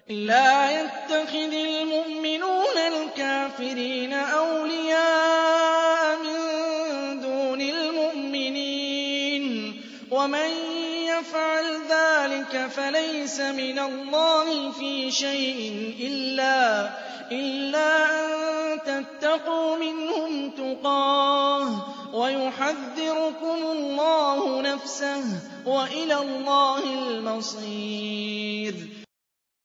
لا يتخذ المؤمنون الكافرين أولياء من دون المؤمنين ومن يفعل ذلك فليس من الله في شيء إلا أن تتقوا منهم تقاه ويحذركم الله نفسه وإلى الله المصير